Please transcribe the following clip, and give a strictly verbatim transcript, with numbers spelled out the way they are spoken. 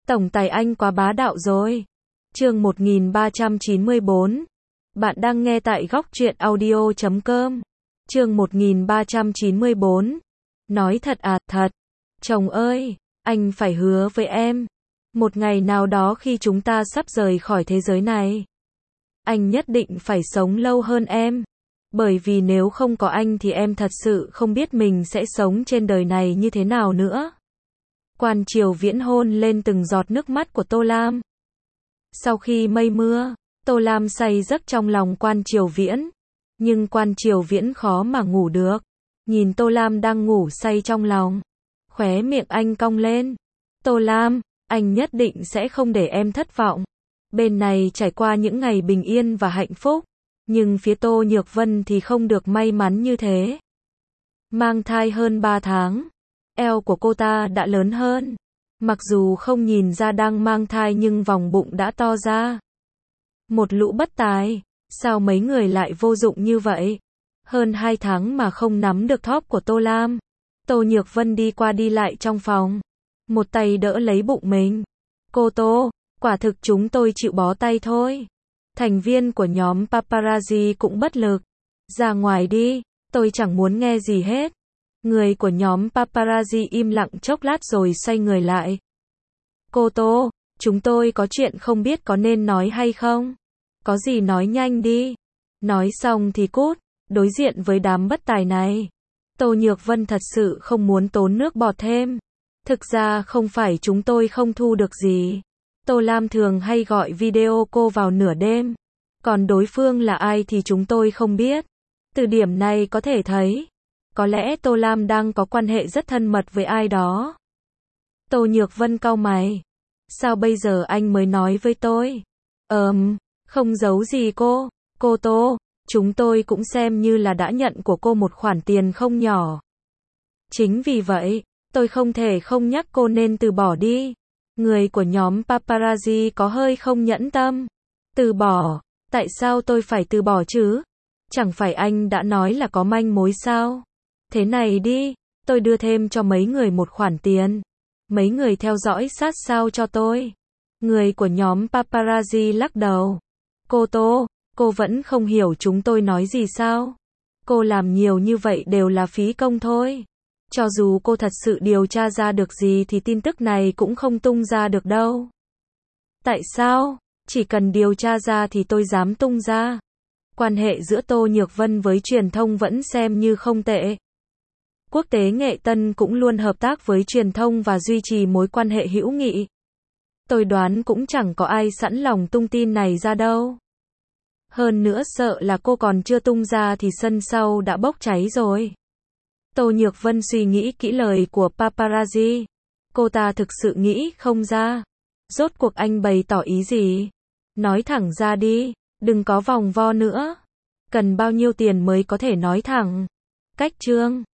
Tổng tài anh quá bá đạo rồi. Chương một nghìn ba trăm chín mươi bốn. Bạn đang nghe tại góc truyện audio chấm com. Chương một nghìn ba trăm chín mươi bốn. Nói thật à, thật. Chồng ơi, anh phải hứa với em. Một ngày nào đó khi chúng ta sắp rời khỏi thế giới này, anh nhất định phải sống lâu hơn em. Bởi vì nếu không có anh thì em thật sự không biết mình sẽ sống trên đời này như thế nào nữa. Quan Triều Viễn hôn lên từng giọt nước mắt của Tô Lam. Sau khi mây mưa, Tô Lam say giấc trong lòng Quan Triều Viễn. Nhưng Quan Triều Viễn khó mà ngủ được. Nhìn Tô Lam đang ngủ say trong lòng, khóe miệng anh cong lên. Tô Lam, anh nhất định sẽ không để em thất vọng. Bên này trải qua những ngày bình yên và hạnh phúc, nhưng phía Tô Nhược Vân thì không được may mắn như thế. Mang thai hơn ba tháng, eo của cô ta đã lớn hơn. Mặc dù không nhìn ra đang mang thai nhưng vòng bụng đã to ra. Một lũ bất tài, sao mấy người lại vô dụng như vậy? Hơn hai tháng mà không nắm được thóp của Tô Lam. Tô Nhược Vân đi qua đi lại trong phòng, một tay đỡ lấy bụng mình. Cô Tô, quả thực chúng tôi chịu bó tay thôi. Thành viên của nhóm paparazzi cũng bất lực. Ra ngoài đi, tôi chẳng muốn nghe gì hết. Người của nhóm paparazzi im lặng chốc lát rồi xoay người lại. Cô Tô, chúng tôi có chuyện không biết có nên nói hay không? Có gì nói nhanh đi. Nói xong thì cút, đối diện với đám bất tài này. Tô Nhược Vân thật sự không muốn tốn nước bọt thêm. Thực ra không phải chúng tôi không thu được gì. Tô Lam thường hay gọi video cô vào nửa đêm. Còn đối phương là ai thì chúng tôi không biết. Từ điểm này có thể thấy, có lẽ Tô Lam đang có quan hệ rất thân mật với ai đó. Tô Nhược Vân cau mày. Sao bây giờ anh mới nói với tôi? Ờm, không giấu gì cô. Cô Tô, chúng tôi cũng xem như là đã nhận của cô một khoản tiền không nhỏ. Chính vì vậy, tôi không thể không nhắc cô nên từ bỏ đi. Người của nhóm paparazzi có hơi không nhẫn tâm. Từ bỏ? Tại sao tôi phải từ bỏ chứ? Chẳng phải anh đã nói là có manh mối sao? Thế này đi, tôi đưa thêm cho mấy người một khoản tiền. Mấy người theo dõi sát sao cho tôi. Người của nhóm paparazzi lắc đầu. Cô Tô, cô vẫn không hiểu chúng tôi nói gì sao? Cô làm nhiều như vậy đều là phí công thôi. Cho dù cô thật sự điều tra ra được gì thì tin tức này cũng không tung ra được đâu. Tại sao? Chỉ cần điều tra ra thì tôi dám tung ra. Quan hệ giữa Tô Nhược Vân với truyền thông vẫn xem như không tệ. Quốc tế Nghệ Tân cũng luôn hợp tác với truyền thông và duy trì mối quan hệ hữu nghị. Tôi đoán cũng chẳng có ai sẵn lòng tung tin này ra đâu. Hơn nữa sợ là cô còn chưa tung ra thì sân sau đã bốc cháy rồi. Tô Nhược Vân suy nghĩ kỹ lời của paparazzi. Cô ta thực sự nghĩ không ra. Rốt cuộc anh bày tỏ ý gì? Nói thẳng ra đi, đừng có vòng vo nữa. Cần bao nhiêu tiền mới có thể nói thẳng? Cách chương